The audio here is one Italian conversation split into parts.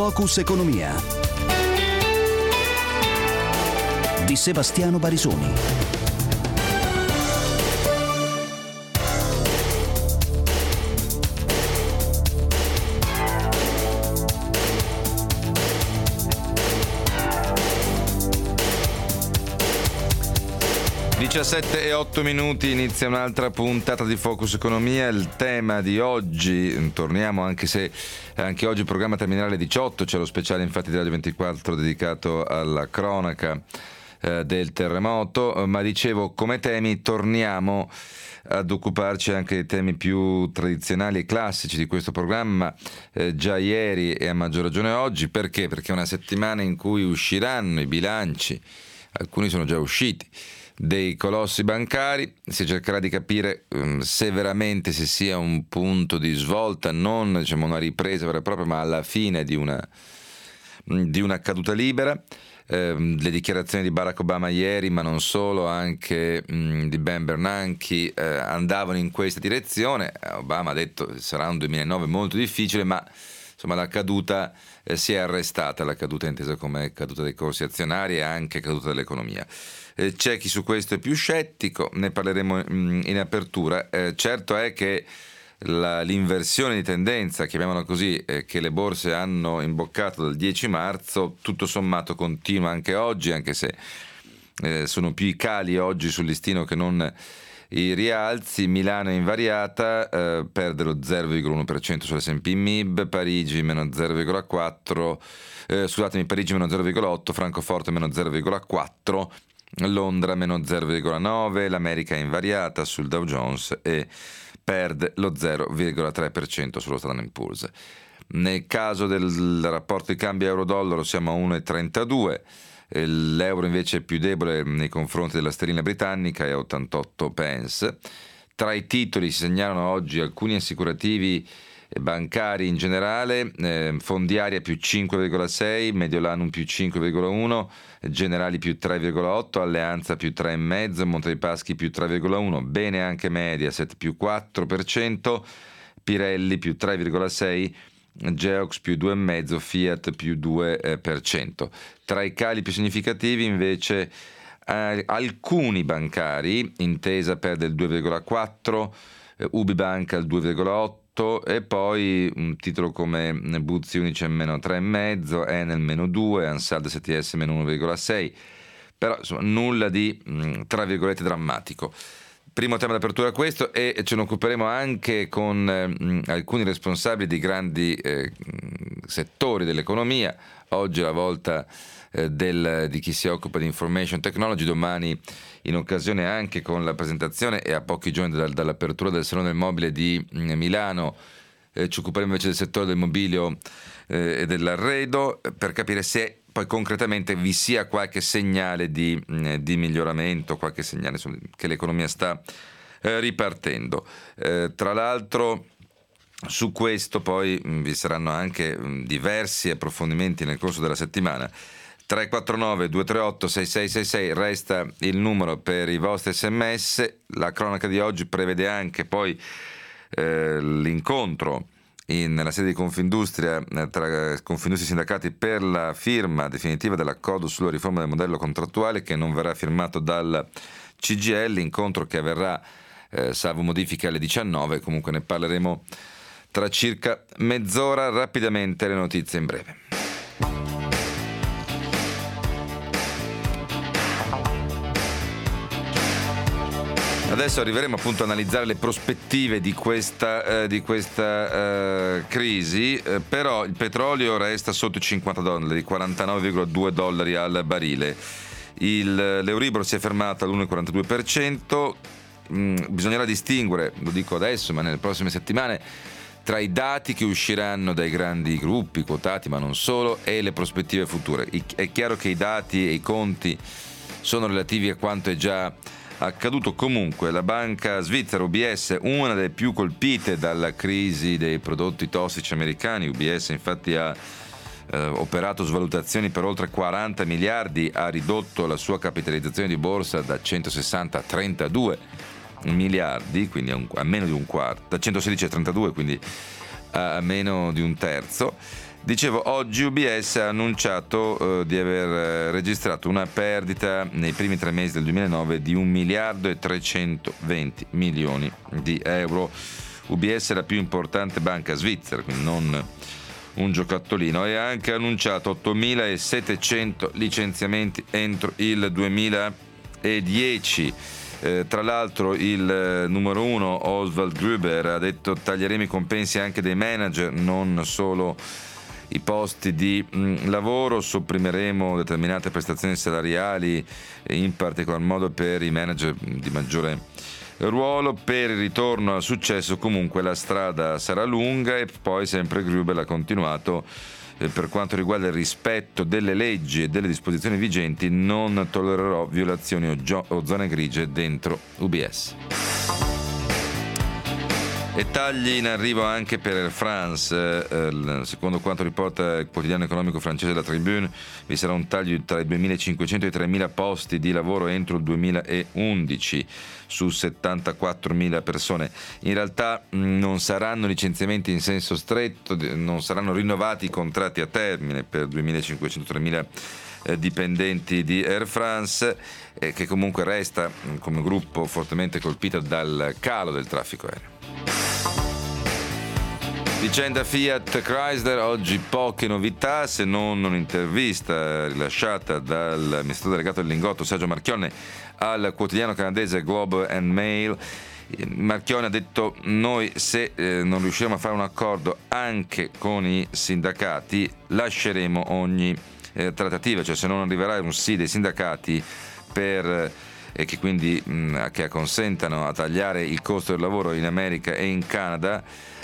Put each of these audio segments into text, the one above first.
Focus Economia di Sebastiano Barisoni. e 8 minuti, inizia un'altra puntata di Focus Economia. Il tema di oggi, torniamo anche se anche oggi il programma terminerà alle 18, c'è lo speciale infatti di Radio 24 dedicato alla cronaca del terremoto, ma dicevo come temi torniamo ad occuparci anche dei temi più tradizionali e classici di questo programma, già ieri e a maggior ragione oggi. Perché? Perché è una settimana in cui usciranno i bilanci, alcuni sono già usciti, dei colossi bancari. Si cercherà di capire se veramente si sia un punto di svolta, non diciamo una ripresa vera e propria, ma alla fine di una caduta libera. Le dichiarazioni di Barack Obama ieri, ma non solo, anche di Ben Bernanke, andavano in questa direzione. Obama ha detto che sarà un 2009 molto difficile, ma insomma la caduta si è arrestata, la caduta intesa come caduta dei corsi azionari e anche caduta dell'economia. C'è chi su questo è più scettico, ne parleremo in apertura. Certo è che l'inversione di tendenza, chiamiamola così, che le borse hanno imboccato dal 10 marzo, tutto sommato continua anche oggi, anche se sono più i cali oggi sul listino che non i rialzi. Milano è invariata, perde lo 0,1% sull'S&P MIB, Parigi meno 0,4%, Parigi meno 0,8%, Francoforte meno 0,4%, Londra meno 0,9%, l'America è invariata sul Dow Jones e perde lo 0,3% sullo Standard & Poor's. Nel caso del rapporto di cambio euro-dollaro siamo a 1,32, l'euro invece è più debole nei confronti della sterlina britannica, è a 88 pence. Tra i titoli si segnalano oggi alcuni assicurativi bancari in generale, Fondiaria più 5,6, Mediolanum più 5,1, Generali più 3,8, Alleanza più 3,5, Monte dei Paschi più 3,1, bene anche Mediaset più 4%, Pirelli più 3,6%, Geox più 2,5%, Fiat più 2%. Tra i cali più significativi invece alcuni bancari, Intesa perde il 2,4%, Ubibanca il 2,8%, e poi un titolo come Buzzi Unicem meno 3,5%, Enel meno 2%, Ansaldo STS meno 1,6%, però insomma nulla di tra virgolette drammatico. Primo tema d'apertura è questo, e ce ne occuperemo anche con alcuni responsabili di grandi settori dell'economia. Oggi è la volta di chi si occupa di information technology, domani in occasione anche con la presentazione e a pochi giorni dall'apertura del Salone del Mobile di Milano ci occuperemo invece del settore del mobilio e dell'arredo, per capire se poi concretamente vi sia qualche segnale di miglioramento, qualche segnale che l'economia sta ripartendo. Tra l'altro su questo poi vi saranno anche diversi approfondimenti nel corso della settimana. 349 238 6666 resta il numero per i vostri sms. La cronaca di oggi prevede anche poi l'incontro nella sede di Confindustria tra Confindustria e sindacati per la firma definitiva dell'accordo sulla riforma del modello contrattuale, che non verrà firmato dal CGIL, incontro che avverrà salvo modifiche alle 19. Comunque ne parleremo tra circa mezz'ora. Rapidamente le notizie in breve. Adesso arriveremo appunto a analizzare le prospettive di questa crisi, però il petrolio resta sotto i $50, $49,2 al barile. L'Euribor si è fermato all'1,42%. Bisognerà distinguere, lo dico adesso ma nelle prossime settimane, tra i dati che usciranno dai grandi gruppi quotati, ma non solo, e le prospettive future. È chiaro che i dati e i conti sono relativi a quanto è già accaduto. Comunque la banca svizzera UBS, una delle più colpite dalla crisi dei prodotti tossici americani, UBS infatti ha operato svalutazioni per oltre 40 miliardi, ha ridotto la sua capitalizzazione di borsa da 160 a 32 miliardi, quindi a meno di un quarto, da 116 a 32, quindi a meno di un terzo. Dicevo, oggi UBS ha annunciato di aver registrato una perdita nei primi 3 mesi del 2009 di 1 miliardo e 320 milioni di euro. UBS è la più importante banca svizzera, quindi non un giocattolino, e ha anche annunciato 8.700 licenziamenti entro il 2010. Tra l'altro il numero 1 Oswald Gruber ha detto: taglieremo i compensi anche dei manager, non solo i posti di lavoro, sopprimeremo determinate prestazioni salariali, in particolar modo per i manager di maggiore ruolo. Per il ritorno al successo comunque la strada sarà lunga. E poi sempre Gruber ha continuato: per quanto riguarda il rispetto delle leggi e delle disposizioni vigenti non tollererò violazioni o zone grigie dentro UBS. E tagli in arrivo anche per Air France. Secondo quanto riporta il quotidiano economico francese La Tribune, vi sarà un taglio tra i 2.500 e i 3.000 posti di lavoro entro il 2011 su 74.000 persone. In realtà non saranno licenziamenti in senso stretto, non saranno rinnovati i contratti a termine per 2.500-3.000 dipendenti di Air France, che comunque resta come gruppo fortemente colpito dal calo del traffico aereo. Vicenda Fiat Chrysler, oggi poche novità se non un'intervista rilasciata dal ministro delegato del Lingotto Sergio Marchionne al quotidiano canadese Globe and Mail. Marchionne ha detto: noi se non riusciremo a fare un accordo anche con i sindacati lasceremo ogni trattativa, cioè se non arriverà un sì dei sindacati per che quindi che consentano a tagliare il costo del lavoro in America e in Canada,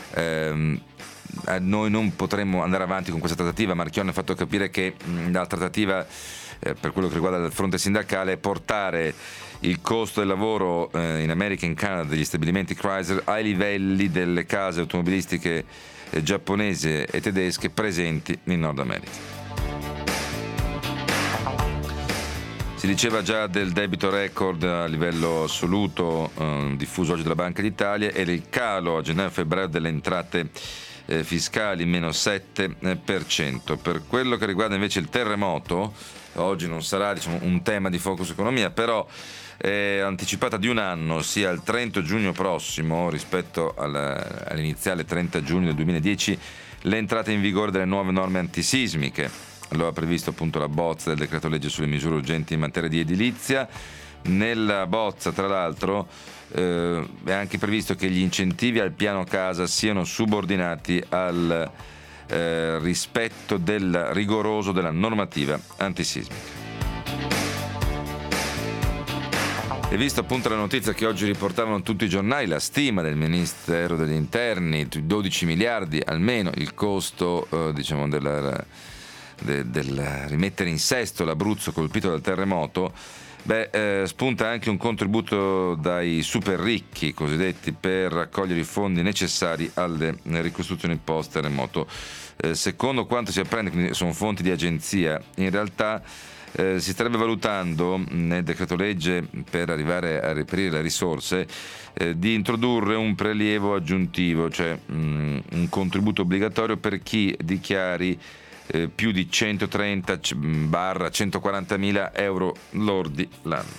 noi non potremmo andare avanti con questa trattativa. Marchionne ha fatto capire che la trattativa per quello che riguarda il fronte sindacale è portare il costo del lavoro in America e in Canada degli stabilimenti Chrysler ai livelli delle case automobilistiche giapponesi e tedesche presenti in Nord America. Si diceva già del debito record a livello assoluto diffuso oggi dalla Banca d'Italia e del calo a gennaio-febbraio delle entrate fiscali, meno 7%. Per quello che riguarda invece il terremoto, oggi non sarà un tema di Focus Economia, però è anticipata di un anno, sia al 30 giugno prossimo rispetto all'iniziale 30 giugno del 2010, l'entrata in vigore delle nuove norme antisismiche. Lo ha previsto appunto la bozza del decreto legge sulle misure urgenti in materia di edilizia. Nella bozza, tra l'altro, è anche previsto che gli incentivi al piano casa siano subordinati al rispetto del rigoroso della normativa antisismica. E visto appunto la notizia che oggi riportavano tutti i giornali, la stima del Ministero degli Interni, 12 miliardi almeno il costo del rimettere in sesto l'Abruzzo colpito dal terremoto, spunta anche un contributo dai super ricchi cosiddetti per raccogliere i fondi necessari alle ricostruzioni post terremoto. Secondo quanto si apprende, quindi sono fonti di agenzia, in realtà si starebbe valutando nel decreto legge, per arrivare a reperire le risorse, di introdurre un prelievo aggiuntivo, cioè un contributo obbligatorio per chi dichiari più di 130-140.000 euro lordi l'anno.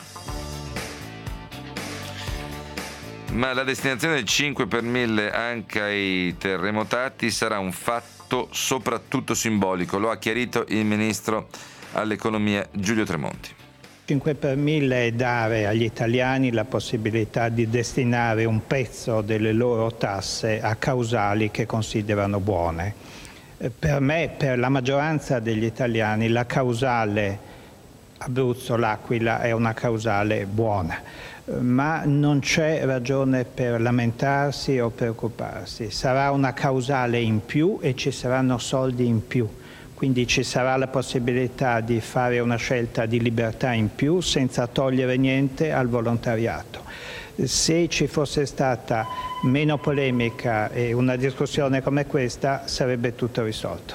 Ma la destinazione del 5 per 1000 anche ai terremotati sarà un fatto soprattutto simbolico, lo ha chiarito il ministro all'economia Giulio Tremonti. 5 per 1000 è dare agli italiani la possibilità di destinare un pezzo delle loro tasse a causali che considerano buone. Per me, per la maggioranza degli italiani, la causale Abruzzo-L'Aquila è una causale buona, ma non c'è ragione per lamentarsi o preoccuparsi. Sarà una causale in più e ci saranno soldi in più, quindi ci sarà la possibilità di fare una scelta di libertà in più senza togliere niente al volontariato. Se ci fosse stata meno polemica e una discussione come questa, sarebbe tutto risolto.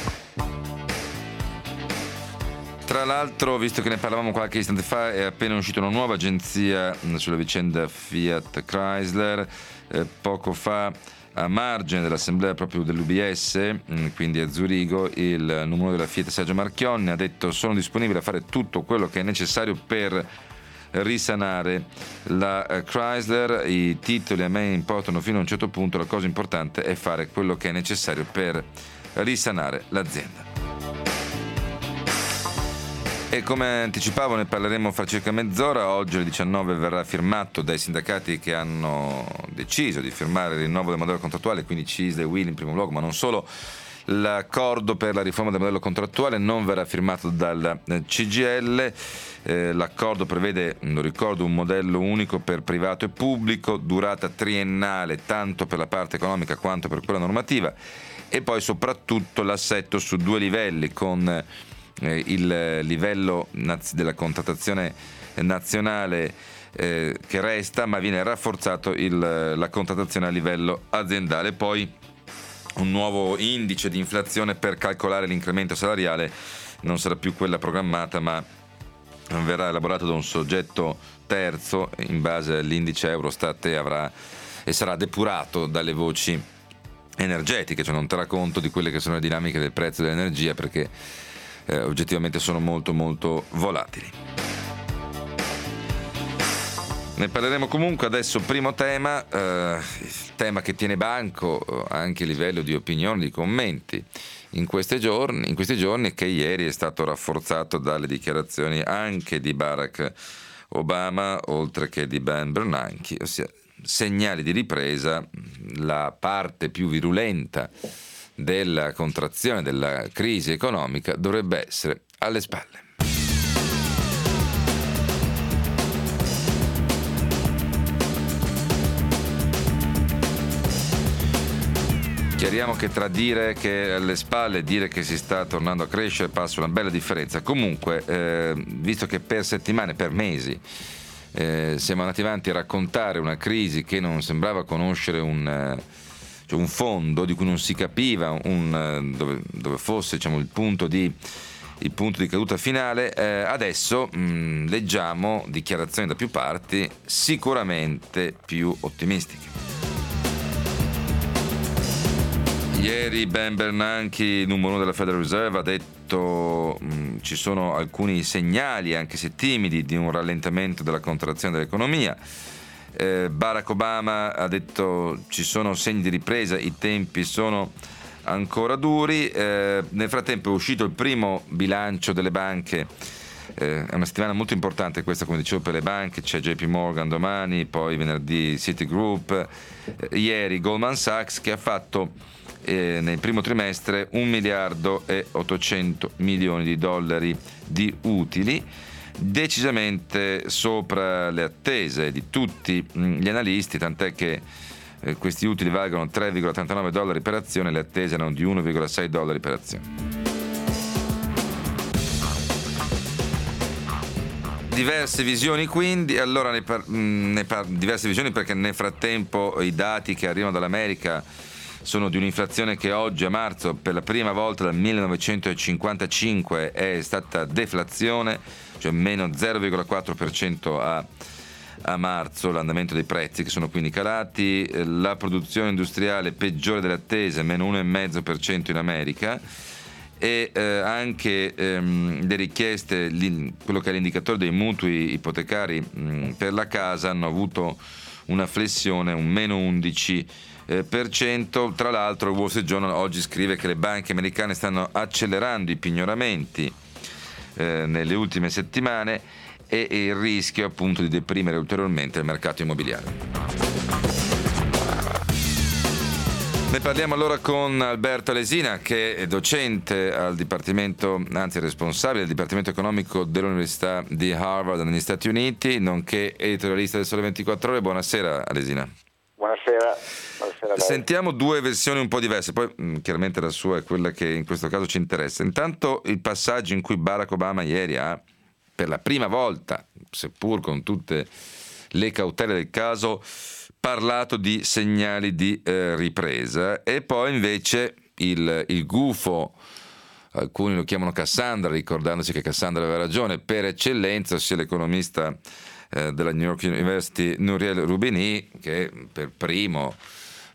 Tra l'altro, visto che ne parlavamo qualche istante fa, è appena uscita una nuova agenzia sulla vicenda Fiat Chrysler. Poco fa a margine dell'assemblea proprio dell'UBS, quindi a Zurigo, il numero uno della Fiat Sergio Marchionne ha detto: sono disponibile a fare tutto quello che è necessario per risanare la Chrysler, i titoli a me importano fino a un certo punto, la cosa importante è fare quello che è necessario per risanare l'azienda. E come anticipavo ne parleremo fra circa mezz'ora. Oggi alle 19 verrà firmato dai sindacati che hanno deciso di firmare il rinnovo del modello contrattuale, quindi CISL e UIL in primo luogo, ma non solo. L'accordo per la riforma del modello contrattuale non verrà firmato dal CGIL. L'accordo prevede, lo ricordo, un modello unico per privato e pubblico, durata triennale tanto per la parte economica quanto per quella normativa, e poi soprattutto l'assetto su due livelli, con il livello della contrattazione nazionale che resta, ma viene rafforzato la contrattazione a livello aziendale. Poi un nuovo indice di inflazione per calcolare l'incremento salariale, non sarà più quella programmata, ma verrà elaborato da un soggetto terzo in base all'indice Eurostat e sarà depurato dalle voci energetiche, cioè non terrà conto di quelle che sono le dinamiche del prezzo dell'energia, perché oggettivamente sono molto molto volatili. Ne parleremo comunque. Adesso primo tema, il tema che tiene banco anche a livello di opinioni, di commenti in questi giorni, che ieri è stato rafforzato dalle dichiarazioni anche di Barack Obama oltre che di Ben Bernanke, ossia segnali di ripresa. La parte più virulenta della contrazione della crisi economica dovrebbe essere alle spalle. Chiariamo che tra dire che alle spalle e dire che si sta tornando a crescere passa una bella differenza. Comunque, visto che per settimane, per mesi, siamo andati avanti a raccontare una crisi che non sembrava conoscere un fondo, di cui non si capiva dove fosse, diciamo, il punto di caduta finale, adesso leggiamo dichiarazioni da più parti sicuramente più ottimistiche. Ieri Ben Bernanke, numero uno della Federal Reserve, ha detto ci sono alcuni segnali, anche se timidi, di un rallentamento della contrazione dell'economia. Barack Obama ha detto ci sono segni di ripresa, i tempi sono ancora duri. Nel frattempo è uscito il primo bilancio delle banche. È una settimana molto importante questa, come dicevo, per le banche. C'è JP Morgan domani, poi venerdì Citigroup, ieri Goldman Sachs, che ha fatto nel primo trimestre 1 miliardo e 800 milioni di dollari di utili, decisamente sopra le attese di tutti gli analisti, tant'è che questi utili valgono 3,39 dollari per azione, le attese erano di 1,6 dollari per azione. Diverse visioni quindi, allora diverse visioni, perché nel frattempo i dati che arrivano dall'America sono di un'inflazione che oggi a marzo, per la prima volta dal 1955, è stata deflazione, cioè meno 0,4% a marzo, l'andamento dei prezzi che sono quindi calati, la produzione industriale peggiore delle attese, meno 1,5% in America, e anche le richieste, quello che è l'indicatore dei mutui ipotecari per la casa, hanno avuto una flessione, un meno 11%. Tra l'altro il Wall Street Journal oggi scrive che le banche americane stanno accelerando i pignoramenti nelle ultime settimane, e il rischio appunto di deprimere ulteriormente il mercato immobiliare. Ne parliamo allora con Alberto Alesina, che è docente al dipartimento, anzi responsabile del dipartimento economico dell'Università di Harvard negli Stati Uniti, nonché editorialista del Sole 24 Ore. Buonasera Alesina. Buonasera a lei. Sentiamo due versioni un po' diverse, poi chiaramente la sua è quella che in questo caso ci interessa. Intanto il passaggio in cui Barack Obama ieri ha, per la prima volta, seppur con tutte le cautele del caso, parlato di segnali di ripresa, e poi invece il gufo, alcuni lo chiamano Cassandra, ricordandosi che Cassandra aveva ragione per eccellenza, ossia l'economista della New York University Nouriel Roubini, che per primo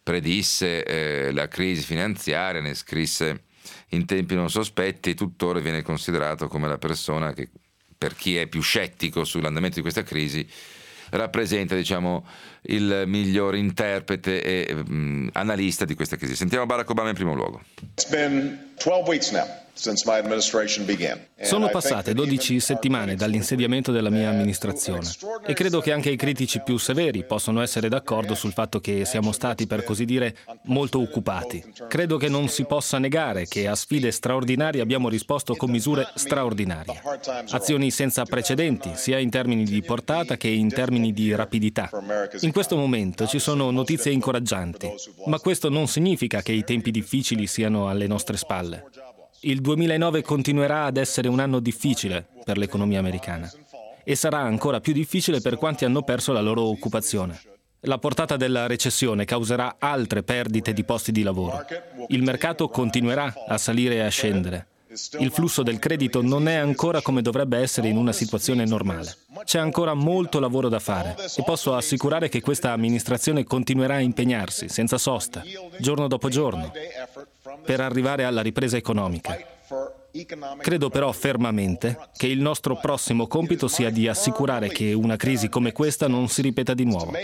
predisse la crisi finanziaria, ne scrisse in tempi non sospetti e tuttora viene considerato come la persona che, per chi è più scettico sull'andamento di questa crisi, rappresenta, diciamo, il miglior interprete e analista di questa crisi. Sentiamo Barack Obama in primo luogo. It's been 12 weeks now since my administration began. Sono passate 12 settimane dall'insediamento della mia amministrazione e credo che anche i critici più severi possono essere d'accordo sul fatto che siamo stati, per così dire, molto occupati. Credo che non si possa negare che a sfide straordinarie abbiamo risposto con misure straordinarie. Azioni senza precedenti, sia in termini di portata che in termini di rapidità. In questo momento ci sono notizie incoraggianti, ma questo non significa che i tempi difficili siano alle nostre spalle. Il 2009 continuerà ad essere un anno difficile per l'economia americana e sarà ancora più difficile per quanti hanno perso la loro occupazione. La portata della recessione causerà altre perdite di posti di lavoro. Il mercato continuerà a salire e a scendere. Il flusso del credito non è ancora come dovrebbe essere in una situazione normale. C'è ancora molto lavoro da fare e posso assicurare che questa amministrazione continuerà a impegnarsi senza sosta, giorno dopo giorno, per arrivare alla ripresa economica. Credo però fermamente che il nostro prossimo compito sia di assicurare che una crisi come questa non si ripeta di nuovo.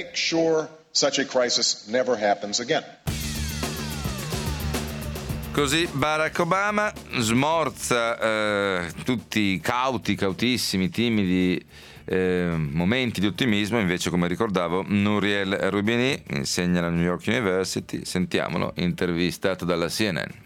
Così Barack Obama smorza tutti cautissimi, timidi momenti di ottimismo. Invece, come ricordavo, Nouriel Roubini insegna alla New York University. Sentiamolo, intervistato dalla CNN.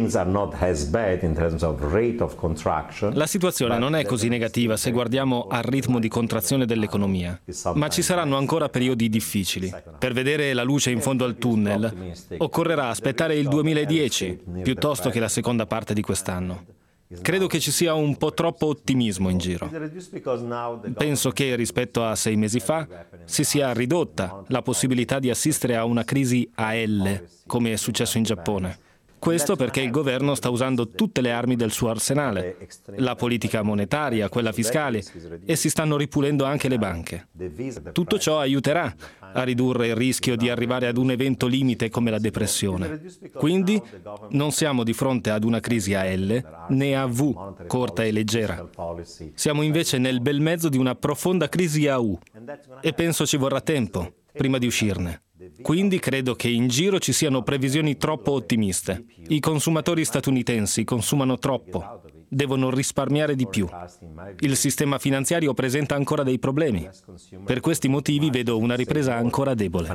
La situazione non è così negativa se guardiamo al ritmo di contrazione dell'economia, ma ci saranno ancora periodi difficili. Per vedere la luce in fondo al tunnel, occorrerà aspettare il 2010 piuttosto che la seconda parte di quest'anno. Credo che ci sia un po' troppo ottimismo in giro. Penso che rispetto a 6 mesi fa si sia ridotta la possibilità di assistere a una crisi a L, come è successo in Giappone. Questo perché il governo sta usando tutte le armi del suo arsenale, la politica monetaria, quella fiscale, e si stanno ripulendo anche le banche. Tutto ciò aiuterà a ridurre il rischio di arrivare ad un evento limite come la depressione. Quindi non siamo di fronte ad una crisi a L né a V, corta e leggera. Siamo invece nel bel mezzo di una profonda crisi a U e penso ci vorrà tempo prima di uscirne. Quindi credo che in giro ci siano previsioni troppo ottimiste. I consumatori statunitensi consumano troppo, devono risparmiare di più. Il sistema finanziario presenta ancora dei problemi. Per questi motivi vedo una ripresa ancora debole.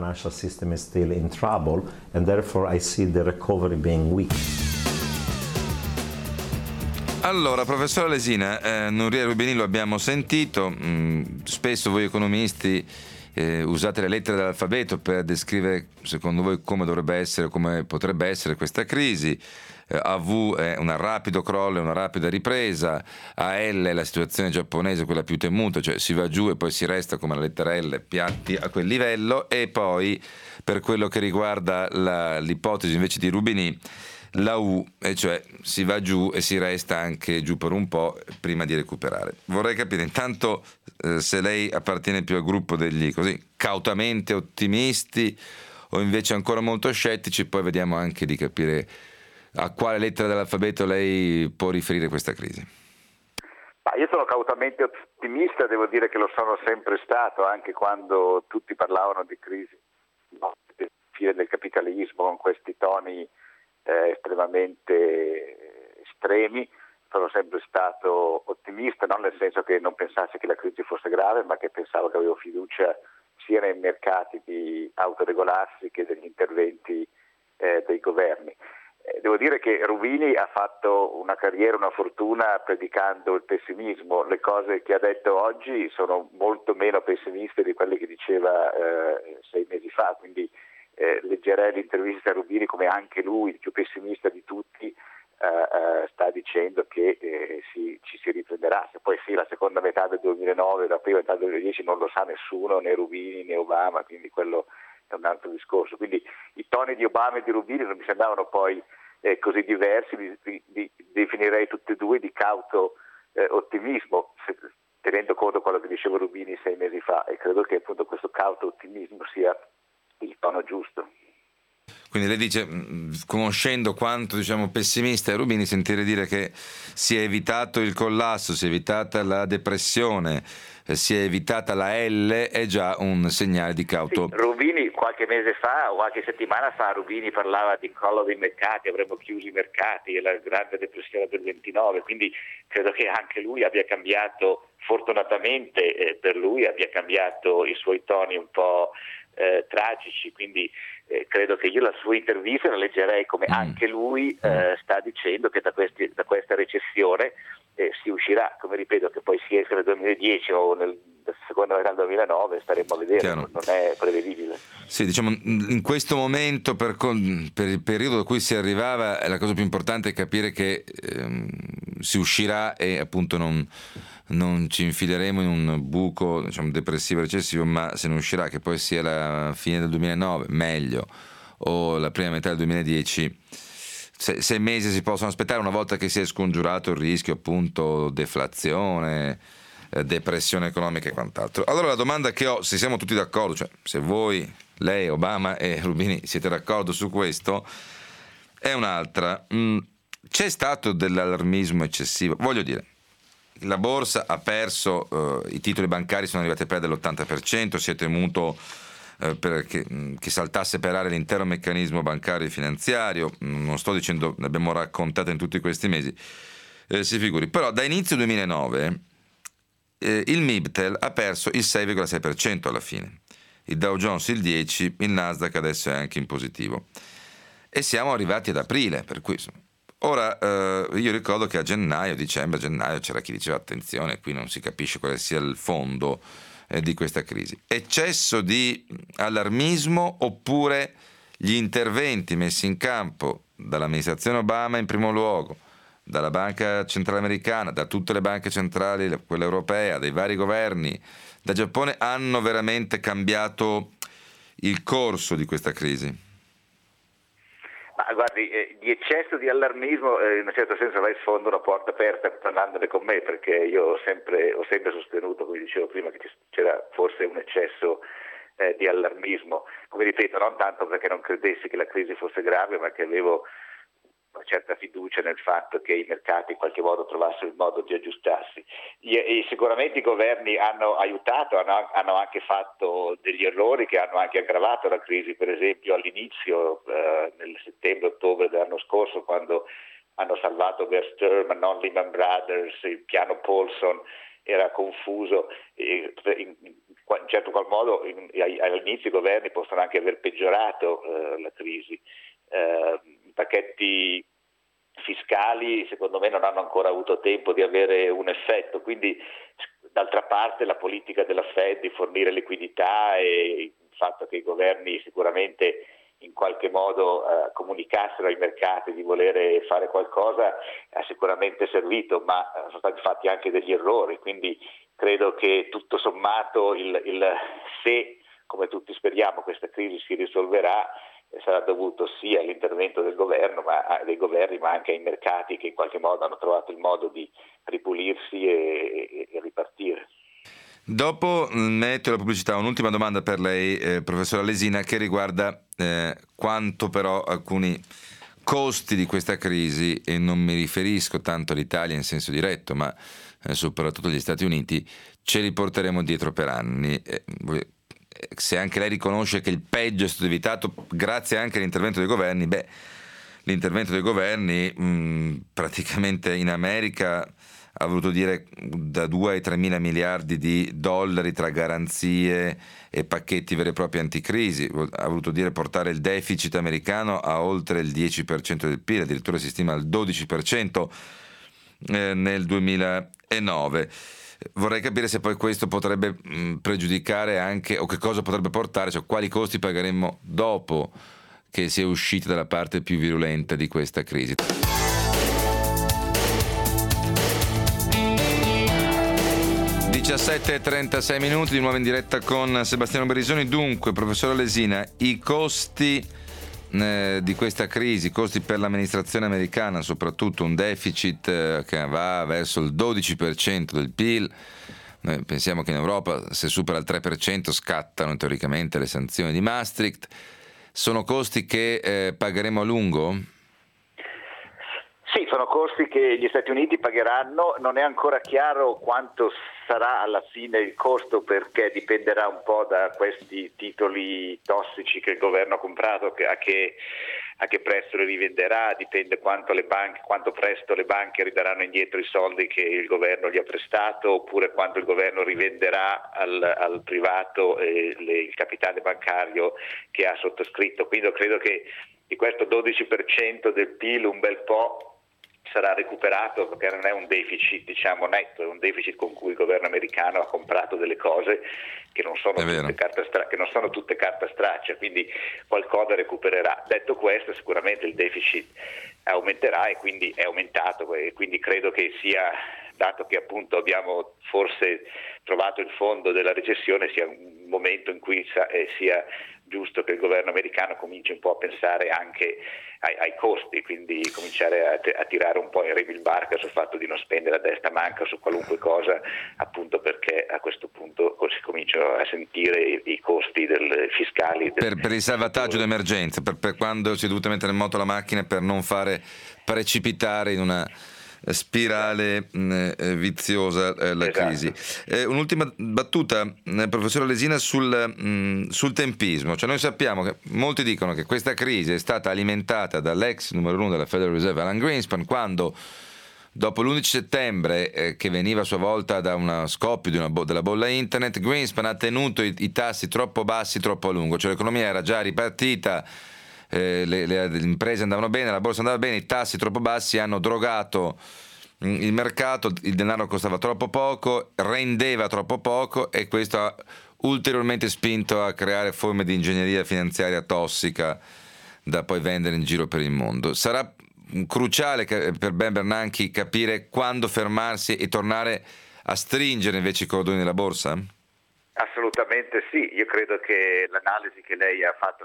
Allora, professore Lesina, Nouriel Roubini lo abbiamo sentito, spesso voi economisti usate le lettere dell'alfabeto per descrivere secondo voi come dovrebbe essere, come potrebbe essere questa crisi. A V è un rapido crollo, è una rapida ripresa. A L è la situazione giapponese, quella più temuta, cioè si va giù e poi si resta come la lettera L, piatti a quel livello. E poi per quello che riguarda l'ipotesi invece di Roubini, la U, e cioè si va giù e si resta anche giù per un po' prima di recuperare. Vorrei capire intanto se lei appartiene più al gruppo degli così cautamente ottimisti o invece ancora molto scettici. Poi vediamo anche di capire a quale lettera dell'alfabeto lei può riferire questa crisi. Io sono cautamente ottimista, devo dire che lo sono sempre stato, anche quando tutti parlavano di crisi, fine del capitalismo, con questi toni estremamente estremi. Sono sempre stato ottimista, non nel senso che non pensassi che la crisi fosse grave, ma che pensavo che avevo fiducia sia nei mercati di autoregolarsi che degli interventi dei governi. Devo dire che Roubini ha fatto una carriera, una fortuna predicando il pessimismo. Le cose che ha detto oggi sono molto meno pessimiste di quelle che diceva 6 mesi fa, quindi leggerei l'intervista a Roubini come anche lui, il più pessimista di tutti, sta dicendo che ci si riprenderà. Se poi sì, la seconda metà del 2009, la prima metà del 2010 non lo sa nessuno, né Roubini né Obama, quindi quello è un altro discorso. Quindi i toni di Obama e di Roubini non mi sembravano poi così diversi, li definirei tutti e due di cauto ottimismo, tenendo conto di quello che diceva Roubini 6 mesi fa, e credo che appunto questo cauto ottimismo sia il tono giusto. Quindi lei dice, conoscendo quanto pessimista è Rubini, sentire dire che si è evitato il collasso, si è evitata la depressione, si è evitata la L, è già un segnale di cauto. Sì, Rubini qualche mese fa o qualche settimana fa Rubini parlava di crollo dei mercati, avremmo chiuso i mercati e la grande depressione del 29, quindi credo che anche lui abbia cambiato, fortunatamente per lui abbia cambiato i suoi toni un po' tragici, quindi credo che io la sua intervista la leggerei come anche lui sta dicendo che da questa recessione si uscirà, come ripeto, che poi si esca nel 2010 o nella seconda metà del 2009 staremo a vedere. Chiaro. Non è prevedibile. Sì, in questo momento per il periodo da cui si arrivava la cosa più importante è capire che si uscirà e appunto non ci infileremo in un buco depressivo recessivo, ma se ne uscirà, che poi sia la fine del 2009 meglio o la prima metà del 2010, 6 mesi si possono aspettare una volta che si è scongiurato il rischio appunto deflazione, depressione economica e quant'altro. Allora la domanda che ho, se siamo tutti d'accordo, cioè se voi, lei, Obama e Rubini siete d'accordo su questo, è un'altra. C'è stato dell'allarmismo eccessivo? Voglio dire, la borsa ha perso, i titoli bancari sono arrivati a perdere l'80%, si è temuto che saltasse per aria l'intero meccanismo bancario e finanziario. Non sto dicendo, l'abbiamo raccontato in tutti questi mesi, si figuri. Però da inizio 2009 il MIBTEL ha perso il 6,6% alla fine, il Dow Jones il 10%, il Nasdaq adesso è anche in positivo e siamo arrivati ad aprile, per cui ora io ricordo che a dicembre c'era chi diceva attenzione, qui non si capisce quale sia il fondo di questa crisi. Eccesso di allarmismo oppure gli interventi messi in campo dall'amministrazione Obama in primo luogo, dalla Banca Centrale Americana, da tutte le banche centrali, quella europea, dai vari governi, da Giappone, hanno veramente cambiato il corso di questa crisi? Ma guardi, di eccesso di allarmismo in un certo senso lei sfonda una porta aperta parlandone con me, perché io ho sempre sostenuto, come dicevo prima, che c'era forse un eccesso di allarmismo. Come ripeto, non tanto perché non credessi che la crisi fosse grave, ma che avevo una certa fiducia nel fatto che i mercati in qualche modo trovassero il modo di aggiustarsi. Sicuramente i governi hanno aiutato, hanno anche fatto degli errori che hanno anche aggravato la crisi. Per esempio all'inizio, nel settembre-ottobre dell'anno scorso, quando hanno salvato Bear Stearns, non Lehman Brothers, il piano Paulson era confuso e in certo qual modo all'inizio i governi possono anche aver peggiorato la crisi. I pacchetti fiscali secondo me non hanno ancora avuto tempo di avere un effetto, quindi d'altra parte la politica della Fed di fornire liquidità e il fatto che i governi sicuramente in qualche modo comunicassero ai mercati di volere fare qualcosa ha sicuramente servito, ma sono stati fatti anche degli errori, quindi credo che tutto sommato se, come tutti speriamo, questa crisi si risolverà, sarà dovuto sia all'intervento del governo, dei governi, ma anche ai mercati che in qualche modo hanno trovato il modo di ripulirsi e ripartire. Dopo metto la pubblicità, un'ultima domanda per lei, professor Alesina, che riguarda quanto però alcuni costi di questa crisi, e non mi riferisco tanto all'Italia in senso diretto, ma soprattutto agli Stati Uniti, ce li porteremo dietro per anni. Se anche lei riconosce che il peggio è stato evitato grazie anche all'intervento dei governi, l'intervento dei governi praticamente in America ha voluto dire da 2 ai 3 mila miliardi di dollari tra garanzie e pacchetti veri e propri anticrisi, ha voluto dire portare il deficit americano a oltre il 10% del PIL, addirittura si stima al 12% nel 2009. Vorrei capire se poi questo potrebbe pregiudicare anche, o che cosa potrebbe portare, cioè quali costi pagheremmo dopo che si è usciti dalla parte più virulenta di questa crisi. 17:36 di nuovo in diretta con Sebastiano Berisoni. Dunque, professor Alesina, i costi di questa crisi, i costi per l'amministrazione americana, soprattutto un deficit che va verso il 12% del PIL. Noi pensiamo che in Europa, se supera il 3%, scattano teoricamente le sanzioni di Maastricht. sono costi che pagheremo a lungo? Sì, sono costi che gli Stati Uniti pagheranno, non è ancora chiaro quanto sarà alla fine il costo, perché dipenderà un po' da questi titoli tossici che il governo ha comprato, a che prezzo li rivenderà, dipende quanto presto le banche ridaranno indietro i soldi che il governo gli ha prestato, oppure quanto il governo rivenderà al privato il capitale bancario che ha sottoscritto. Quindi io credo che di questo 12% del PIL un bel po' sarà recuperato, perché non è un deficit netto, è un deficit con cui il governo americano ha comprato delle cose che non sono tutte carta straccia, quindi qualcosa recupererà. Detto questo, sicuramente il deficit aumenterà, e quindi è aumentato, e quindi credo che sia, dato che appunto abbiamo forse trovato il fondo della recessione, sia un momento in cui sia giusto che il governo americano cominci un po' a pensare anche ai costi, quindi cominciare a tirare un po' in remi il barca sul fatto di non spendere a destra manca su qualunque cosa, appunto perché a questo punto si cominciano a sentire i costi fiscali. Per il salvataggio d'emergenza, per quando si è dovuto mettere in moto la macchina per non fare precipitare in una spirale viziosa la crisi. Un'ultima battuta, professor Lesina, sul tempismo. Cioè, noi sappiamo che molti dicono che questa crisi è stata alimentata dall'ex numero 1 della Federal Reserve, Alan Greenspan, quando dopo l'11 settembre, che veniva a sua volta da uno scoppio della bolla internet, Greenspan ha tenuto i tassi troppo bassi troppo a lungo, cioè l'economia era già ripartita, le imprese andavano bene, la borsa andava bene, i tassi troppo bassi hanno drogato il mercato, il denaro costava troppo poco, rendeva troppo poco, e questo ha ulteriormente spinto a creare forme di ingegneria finanziaria tossica da poi vendere in giro per il mondo. Sarà cruciale per Ben Bernanke capire quando fermarsi e tornare a stringere invece i cordoni della borsa? Assolutamente sì, io credo che l'analisi che lei ha fatto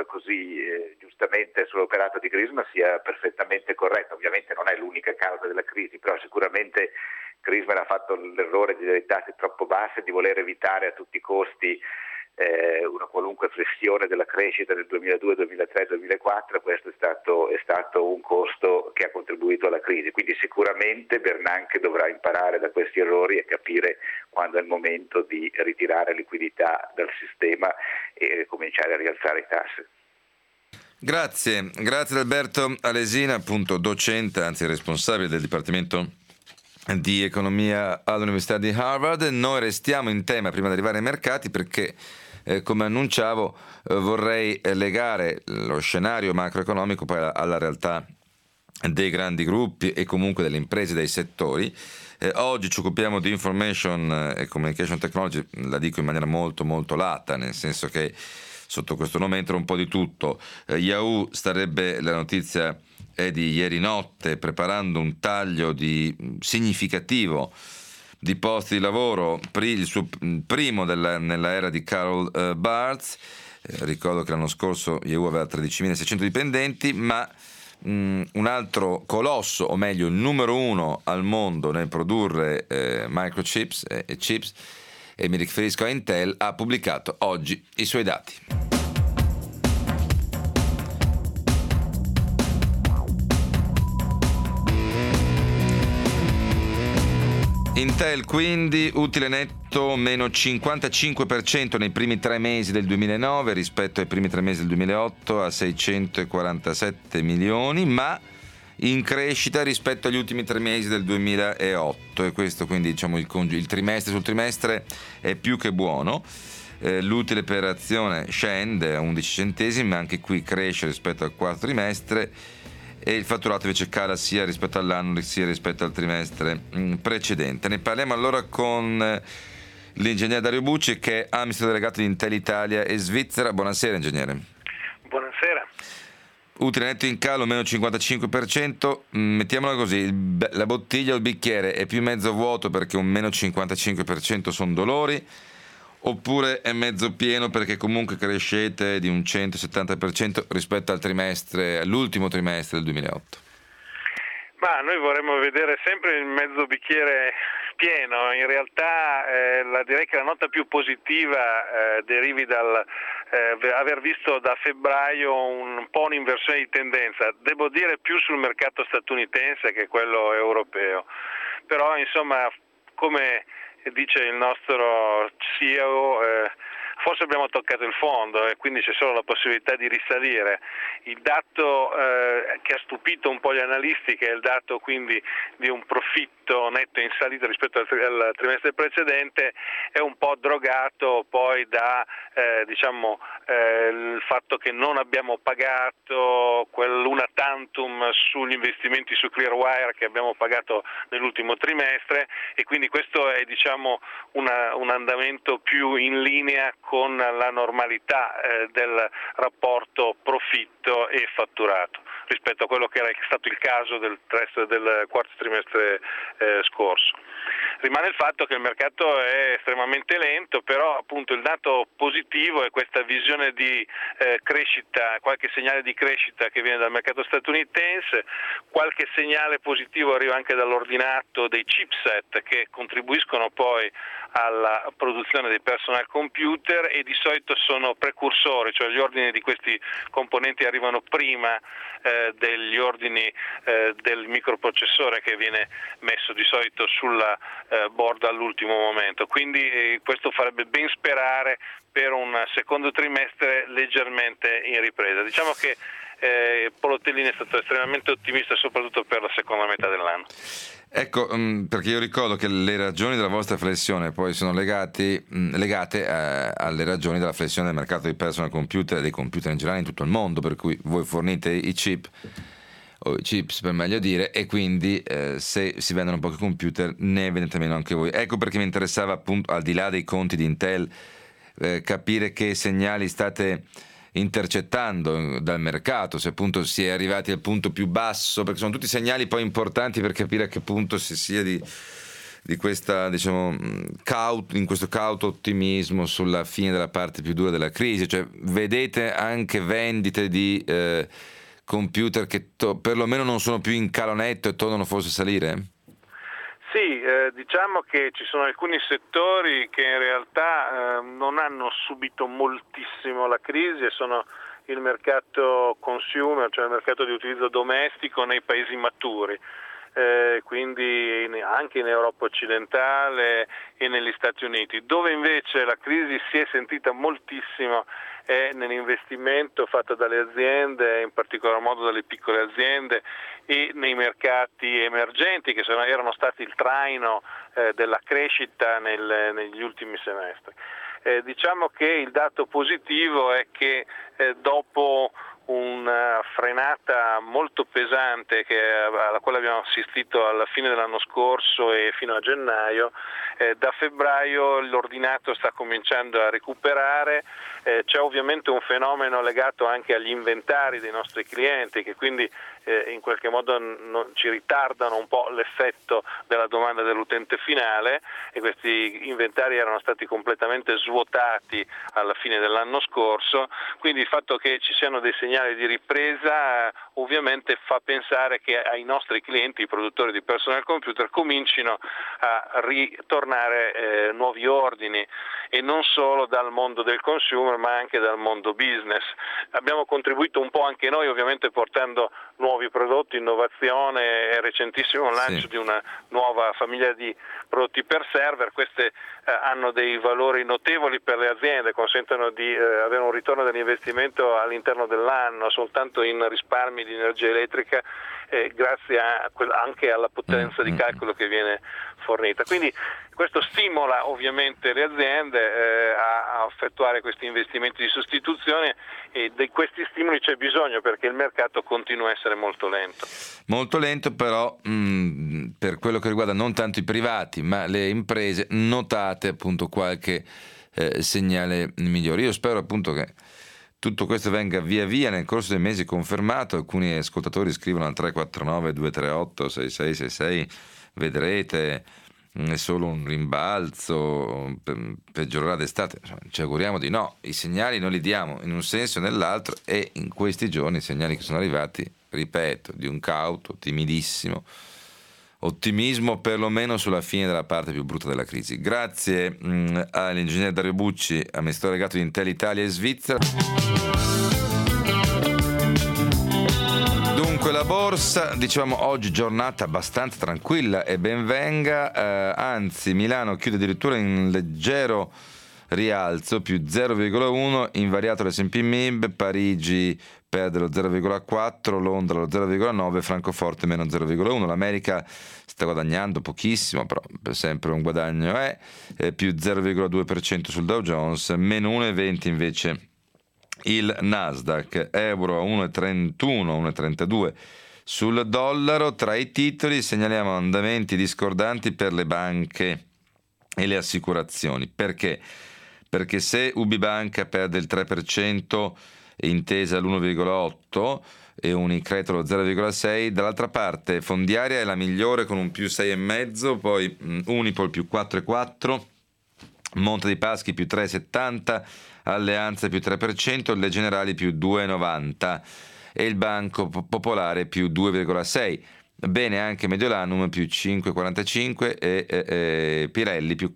giustamente sull'operato di Greenspan sia perfettamente corretta. Ovviamente non è l'unica causa della crisi, però sicuramente Greenspan ha fatto l'errore di dare tassi troppo bassi, di voler evitare a tutti i costi una qualunque flessione della crescita del 2002, 2003, 2004. Questo è stato un costo che ha contribuito alla crisi, quindi sicuramente Bernanke dovrà imparare da questi errori e capire quando è il momento di ritirare liquidità dal sistema e cominciare a rialzare i tassi. Grazie Alberto Alesina, appunto docente, anzi responsabile del Dipartimento di Economia all'Università di Harvard. Noi restiamo in tema prima di arrivare ai mercati, perché come annunciavo vorrei legare lo scenario macroeconomico poi alla realtà dei grandi gruppi e comunque delle imprese, dei settori. Oggi ci occupiamo di information e communication technology, la dico in maniera molto molto lata, nel senso che sotto questo nome entra un po' di tutto. Yahoo starebbe, la notizia è di ieri notte, preparando un taglio significativo di posti di lavoro, il suo primo nella era di Carol Bartz. Ricordo che l'anno scorso Yahoo aveva 13.600 dipendenti, ma un altro colosso, o meglio il numero 1 al mondo nel produrre microchips e chips, e mi riferisco a Intel, ha pubblicato oggi i suoi dati. Intel quindi, utile netto meno 55% nei primi 3 mesi del 2009 rispetto ai primi 3 mesi del 2008 a 647 milioni, ma in crescita rispetto agli ultimi 3 mesi del 2008, e questo quindi diciamo il trimestre sul trimestre è più che buono. L'utile per azione scende a 11 centesimi, ma anche qui cresce rispetto al quarto trimestre, e il fatturato invece cala sia rispetto all'anno sia rispetto al trimestre precedente. Ne parliamo allora con l'ingegnere Dario Bucci, che è amministratore delegato di Intel Italia e Svizzera. Buonasera ingegnere. Buonasera. Utile netto in calo meno 55%, mettiamola così, la bottiglia o il bicchiere è più mezzo vuoto perché un meno 55% sono dolori, oppure è mezzo pieno perché comunque crescete di un 170% rispetto all'ultimo trimestre del 2008? Ma noi vorremmo vedere sempre il mezzo bicchiere pieno. In realtà direi che la nota più positiva derivi dal aver visto da febbraio un po' un'inversione di tendenza, devo dire più sul mercato statunitense che quello europeo, però insomma, come dice il nostro CEO, forse abbiamo toccato il fondo e quindi c'è solo la possibilità di risalire. Il dato che ha stupito un po' gli analisti, che è il dato quindi di un profitto netto in salita rispetto al trimestre precedente, è un po' drogato poi da il fatto che non abbiamo pagato quell'una tantum sugli investimenti su Clearwire che abbiamo pagato nell'ultimo trimestre, e quindi questo è un andamento più in linea con la normalità del rapporto profitto e fatturato rispetto a quello che era stato il caso del quarto trimestre scorso. Rimane il fatto che il mercato è estremamente lento, però appunto il dato positivo è questa visione di crescita, qualche segnale di crescita che viene dal mercato statunitense, qualche segnale positivo arriva anche dall'ordinato dei chipset che contribuiscono poi alla produzione dei personal computer e di solito sono precursori, cioè gli ordini di questi componenti arrivano prima degli ordini del microprocessore che viene messo di solito sulla board all'ultimo momento, quindi questo farebbe ben sperare per un secondo trimestre leggermente in ripresa. Diciamo che Polo Tellini è stato estremamente ottimista soprattutto per la seconda metà dell'anno. Ecco, perché io ricordo che le ragioni della vostra flessione poi sono legate alle ragioni della flessione del mercato dei personal computer e dei computer in generale in tutto il mondo, per cui voi fornite i chip o i chips per meglio dire, e quindi se si vendono pochi computer ne vendete meno anche voi. Ecco perché mi interessava, appunto, al di là dei conti di Intel, capire che segnali state intercettando dal mercato, se appunto si è arrivati al punto più basso, perché sono tutti segnali poi importanti per capire a che punto si sia di questa, diciamo, in questo cauto ottimismo sulla fine della parte più dura della crisi. Cioè, vedete anche vendite di computer che perlomeno non sono più in calo netto e tornano forse a salire? Sì, diciamo che ci sono alcuni settori che in realtà non hanno subito moltissimo la crisi e sono il mercato consumer, cioè il mercato di utilizzo domestico nei paesi maturi. Quindi anche in Europa occidentale e negli Stati Uniti, dove invece la crisi si è sentita moltissimo è nell'investimento fatto dalle aziende, in particolar modo dalle piccole aziende, e nei mercati emergenti che erano stati il traino della crescita negli ultimi semestri. Diciamo che il dato positivo è che dopo una frenata molto pesante alla quale abbiamo assistito alla fine dell'anno scorso e fino a gennaio, da febbraio l'ordinato sta cominciando a recuperare. C'è ovviamente un fenomeno legato anche agli inventari dei nostri clienti che quindi in qualche modo ci ritardano un po' l'effetto della domanda dell'utente finale, e questi inventari erano stati completamente svuotati alla fine dell'anno scorso, quindi il fatto che ci siano dei segnali di ripresa ovviamente fa pensare che ai nostri clienti, i produttori di personal computer, comincino a ritornare nuovi ordini, e non solo dal mondo del consumer ma anche dal mondo business. Abbiamo contribuito un po' anche noi, ovviamente portando nuovi prodotti, innovazione, è recentissimo il lancio di una nuova famiglia di prodotti per server. Queste hanno dei valori notevoli per le aziende, consentono di avere un ritorno dell'investimento all'interno dell'anno soltanto in risparmi di energia elettrica, grazie anche alla potenza di calcolo che viene fornita. Quindi questo stimola ovviamente le aziende a effettuare questi investimenti di sostituzione, e di questi stimoli c'è bisogno perché il mercato continua a essere molto lento. Molto lento, però per quello che riguarda non tanto i privati ma le imprese, notate appunto qualche segnale migliore. Io spero appunto che tutto questo venga via via nel corso dei mesi confermato. Alcuni ascoltatori scrivono al 349 238 6666, vedrete, è solo un rimbalzo, peggiorerà d'estate. Ci auguriamo di no. I segnali noi li diamo in un senso o nell'altro, e in questi giorni i segnali che sono arrivati, ripeto, di un cauto, timidissimo ottimismo perlomeno sulla fine della parte più brutta della crisi. Grazie all'ingegnere Dario Bucci, amministratore delegato di Intel Italia e Svizzera. Dunque la borsa, dicevamo oggi giornata abbastanza tranquilla e ben venga, anzi Milano chiude addirittura in leggero rialzo, più 0,1, invariato l'S&P MIB, Parigi perde lo 0,4, Londra lo 0,9, Francoforte meno 0,1. L'America sta guadagnando pochissimo, però sempre un guadagno è più 0,2% sul Dow Jones, meno 1,20 invece il Nasdaq, euro a 1,31, 1,32 sul dollaro. Tra i titoli segnaliamo andamenti discordanti per le banche e le assicurazioni. Perché? Perché se UBI perde il 3%, Intesa l'1,8% e Unicredit lo 0,6%, dall'altra parte Fondiaria è la migliore con un più 6,5%, poi Unipol più 4,4%, Monte dei Paschi più 3,70%, Alleanza più 3%, le Generali più 2,90% e il Banco Popolare più 2,6%. Bene anche Mediolanum più 5,45% e Pirelli più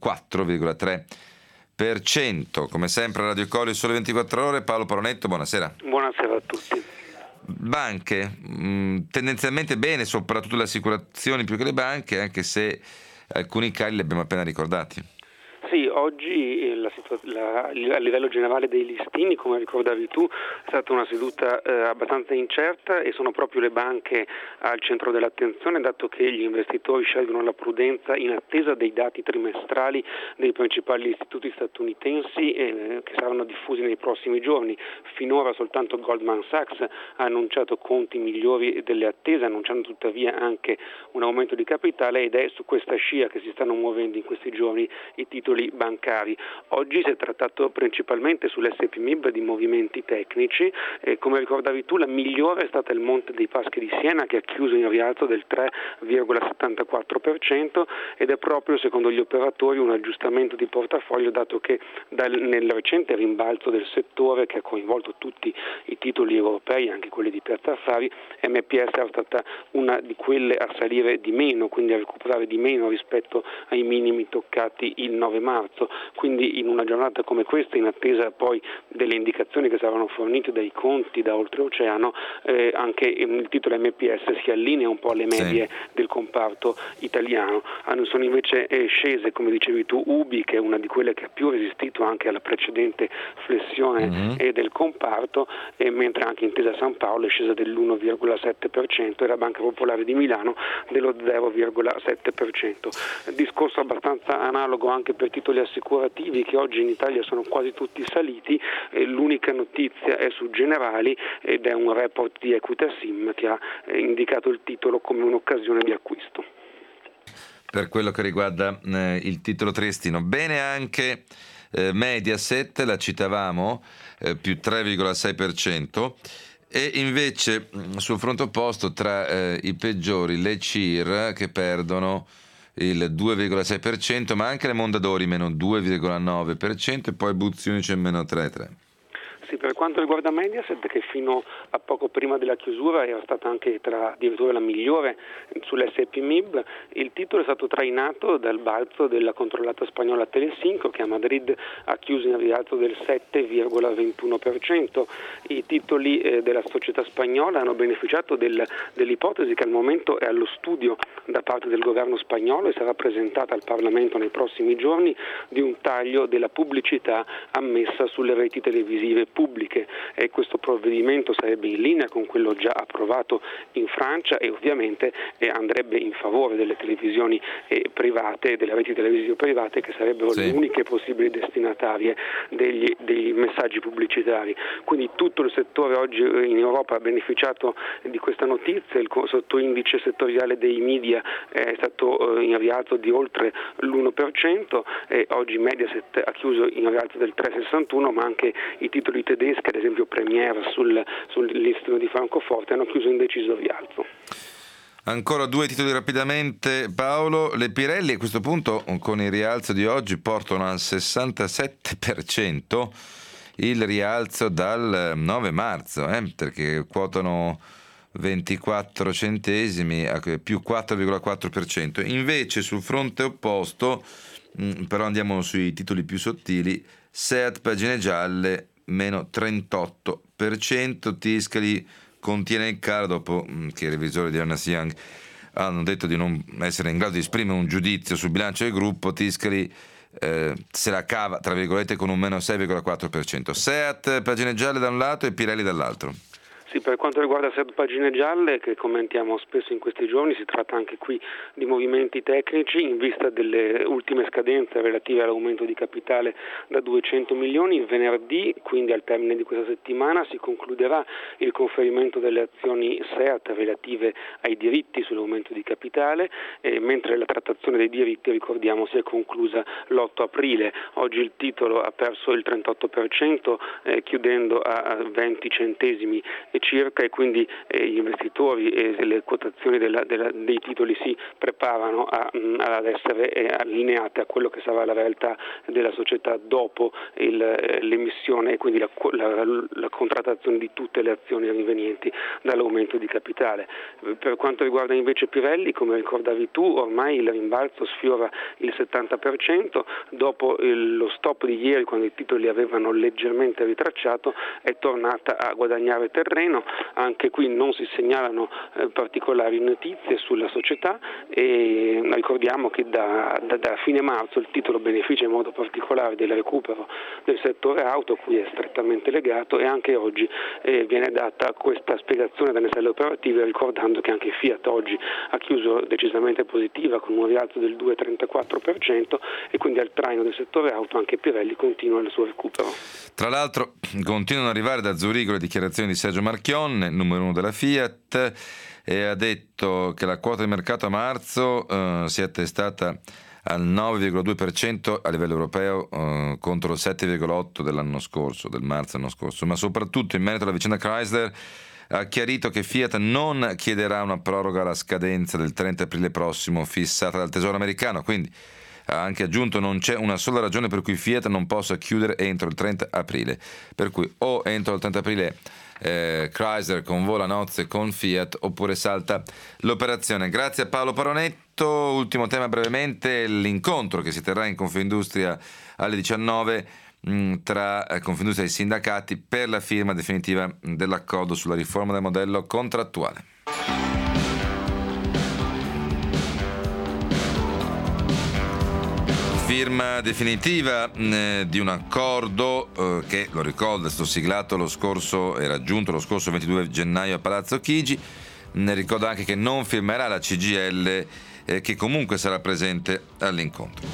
4,3%. Come sempre Radio Colli Sole 24 Ore, Paolo Paronetto, buonasera. Buonasera a tutti. Banche, tendenzialmente bene, soprattutto le assicurazioni più che le banche, anche se alcuni cali li abbiamo appena ricordati. Sì, oggi a livello generale dei listini, come ricordavi tu, è stata una seduta abbastanza incerta e sono proprio le banche al centro dell'attenzione, dato che gli investitori scelgono la prudenza in attesa dei dati trimestrali dei principali istituti statunitensi che saranno diffusi nei prossimi giorni. Finora soltanto Goldman Sachs ha annunciato conti migliori delle attese, annunciando tuttavia anche un aumento di capitale, ed è su questa scia che si stanno muovendo in questi giorni i titoli bancari. Oggi si è trattato principalmente sull'S&P MIB di movimenti tecnici, come ricordavi tu la migliore è stata il Monte dei Paschi di Siena, che ha chiuso in rialzo del 3,74% ed è proprio secondo gli operatori un aggiustamento di portafoglio, dato che nel recente rimbalzo del settore che ha coinvolto tutti i titoli europei, anche quelli di Piazza Affari, MPS è stata una di quelle a salire di meno, quindi a recuperare di meno rispetto ai minimi toccati il 9 marzo, quindi in una giornata come questa, in attesa poi delle indicazioni che saranno fornite dai conti da oltreoceano, anche il titolo MPS si allinea un po' alle medie del comparto italiano. Sono invece scese, come dicevi tu, UBI, che è una di quelle che ha più resistito anche alla precedente flessione del comparto, mentre anche Intesa San Paolo è scesa dell'1,7% e la Banca Popolare di Milano dello 0,7%. Discorso abbastanza analogo anche per titoli assicurativi, che oggi in Italia sono quasi tutti saliti. L'unica notizia è su Generali ed è un report di Equita Sim che ha indicato il titolo come un'occasione di acquisto. Per quello che riguarda il titolo triestino, bene anche Mediaset, la citavamo, più 3,6%. E invece sul fronte opposto, tra i peggiori, le CIR che perdono il 2,6%, ma anche le Mondadori meno 2,9% e poi Buzzi Unicem meno 3,3%. Sì, per quanto riguarda Mediaset, che fino a poco prima della chiusura era stata anche addirittura la migliore sull'S&P MIB, il titolo è stato trainato dal balzo della controllata spagnola Telecinco, che a Madrid ha chiuso in rialzo del 7,21%. I titoli della società spagnola hanno beneficiato dell'ipotesi che al momento è allo studio da parte del governo spagnolo e sarà presentata al Parlamento nei prossimi giorni, di un taglio della pubblicità ammessa sulle reti televisive pubbliche, e questo provvedimento sarebbe in linea con quello già approvato in Francia e ovviamente andrebbe in favore delle televisioni private, delle reti televisive private, che sarebbero le uniche possibili destinatarie dei messaggi pubblicitari. Quindi tutto il settore oggi in Europa ha beneficiato di questa notizia. Il sottoindice settoriale dei media è stato in rialzo di oltre l'1%, e oggi Mediaset ha chiuso in rialzo del 3,61%, ma anche i titoli tedeschi, ad esempio Premier sul listino di Francoforte, hanno chiuso in deciso rialzo. Ancora due titoli rapidamente, Paolo. Le Pirelli a questo punto, con il rialzo di oggi, portano al 67% il rialzo dal 9 marzo, perché quotano 24 centesimi, più 4,4%. Invece sul fronte opposto, però andiamo sui titoli più sottili, SEAT pagine gialle meno 38%, Tiscali contiene il calo dopo che i revisori di Ernst Young hanno detto di non essere in grado di esprimere un giudizio sul bilancio del gruppo. Tiscali se la cava tra virgolette con un meno 6,4%. SEAT pagine gialle da un lato e Pirelli dall'altro. Sì, per quanto riguarda SEAT pagine gialle, che commentiamo spesso in questi giorni, si tratta anche qui di movimenti tecnici in vista delle ultime scadenze relative all'aumento di capitale da 200 milioni. Il venerdì, quindi al termine di questa settimana, si concluderà il conferimento delle azioni SEAT relative ai diritti sull'aumento di capitale, mentre la trattazione dei diritti, ricordiamo, si è conclusa l'8 aprile. Oggi il titolo ha perso il 38%, chiudendo a 20 centesimi circa, e quindi gli investitori e le quotazioni dei titoli si preparano ad essere allineate a quello che sarà la realtà della società dopo l'emissione e quindi la contrattazione di tutte le azioni rivenienti dall'aumento di capitale. Per quanto riguarda invece Pirelli, come ricordavi tu, ormai il rimbalzo sfiora il 70%, dopo lo stop di ieri, quando i titoli avevano leggermente ritracciato, è tornata a guadagnare terreno. Anche qui non si segnalano particolari notizie sulla società, e ricordiamo che da fine marzo il titolo beneficia in modo particolare del recupero del settore auto, a cui è strettamente legato, e anche oggi viene data questa spiegazione dalle sale operative, ricordando che anche Fiat oggi ha chiuso decisamente positiva con un rialzo del 2,34%, e quindi al traino del settore auto anche Pirelli continua il suo recupero. Tra l'altro continuano ad arrivare da Zurigo le dichiarazioni di Sergio Marchionne, numero 1 della Fiat, e ha detto che la quota di mercato a marzo si è attestata al 9,2% a livello europeo contro il 7,8% dell'anno scorso, del marzo dell'anno scorso, ma soprattutto in merito alla vicenda Chrysler ha chiarito che Fiat non chiederà una proroga alla scadenza del 30 aprile prossimo fissata dal Tesoro americano, quindi ha anche aggiunto non c'è una sola ragione per cui Fiat non possa chiudere entro il 30 aprile, per cui o entro il 30 aprile Chrysler convola nozze con Fiat oppure salta l'operazione. Grazie a Paolo Paronetto. Ultimo tema brevemente, l'incontro che si terrà in Confindustria alle 19 tra Confindustria e i sindacati per la firma definitiva dell'accordo sulla riforma del modello contrattuale. Firma definitiva di un accordo che, lo ricordo, è stato siglato e raggiunto lo scorso 22 gennaio a Palazzo Chigi. Ricordo anche che non firmerà la CGIL, che comunque sarà presente all'incontro.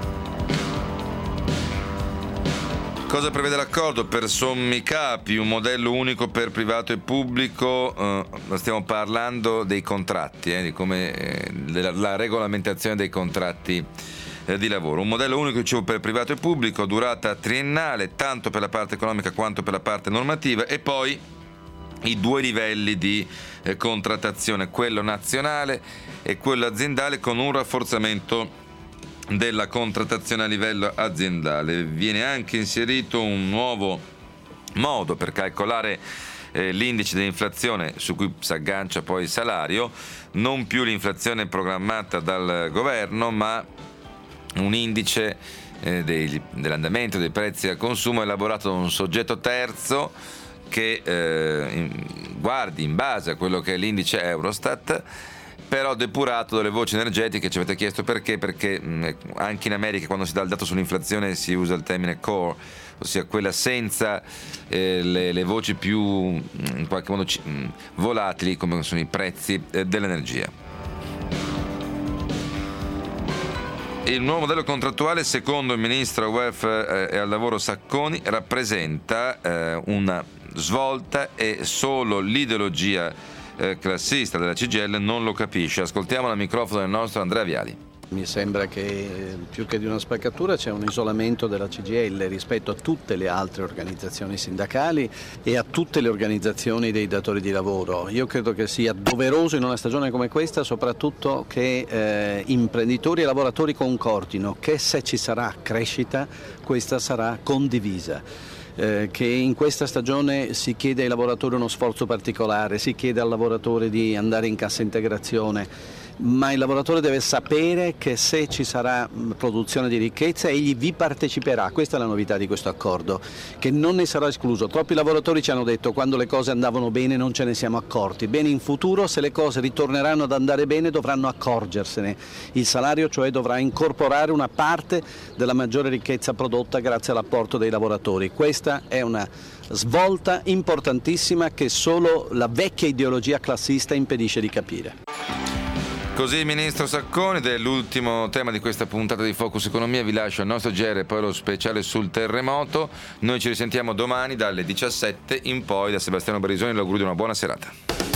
Cosa prevede l'accordo? Per sommi capi, un modello unico per privato e pubblico, stiamo parlando dei contratti, di come la regolamentazione dei contratti di lavoro. Un modello unico, dicevo, per privato e pubblico, durata triennale, tanto per la parte economica quanto per la parte normativa, e poi i due livelli di contrattazione, quello nazionale e quello aziendale, con un rafforzamento della contrattazione a livello aziendale. Viene anche inserito un nuovo modo per calcolare l'indice dell'inflazione su cui si aggancia poi il salario, non più l'inflazione programmata dal governo, ma un indice dell'andamento dei prezzi al consumo elaborato da un soggetto terzo che guardi in base a quello che è l'indice Eurostat, però depurato dalle voci energetiche. Ci avete chiesto perché anche in America, quando si dà il dato sull'inflazione, si usa il termine core, ossia quella senza le voci più in qualche modo volatili, come sono i prezzi dell'energia. Il nuovo modello contrattuale, secondo il ministro al welfare e al lavoro Sacconi, rappresenta una svolta, e solo l'ideologia classista della CGIL non lo capisce. Ascoltiamo al microfono del nostro Andrea Viali. Mi sembra che più che di una spaccatura c'è un isolamento della CGIL rispetto a tutte le altre organizzazioni sindacali e a tutte le organizzazioni dei datori di lavoro. Io credo che sia doveroso in una stagione come questa soprattutto che imprenditori e lavoratori concordino che se ci sarà crescita questa sarà condivisa. che in questa stagione si chiede ai lavoratori uno sforzo particolare, si chiede al lavoratore di andare in cassa integrazione, ma il lavoratore deve sapere che se ci sarà produzione di ricchezza egli vi parteciperà. Questa è la novità di questo accordo, che non ne sarà escluso. Troppi lavoratori ci hanno detto quando le cose andavano bene non ce ne siamo accorti. Bene, in futuro se le cose ritorneranno ad andare bene dovranno accorgersene. Il salario cioè dovrà incorporare una parte della maggiore ricchezza prodotta grazie all'apporto dei lavoratori. Questa è una svolta importantissima che solo la vecchia ideologia classista impedisce di capire. Così Ministro Sacconi, ed è l'ultimo tema di questa puntata di Focus Economia. Vi lascio il nostro GR e poi lo speciale sul terremoto. Noi ci risentiamo domani dalle 17 in poi. Da Sebastiano Barisoni l'augurio di una buona serata.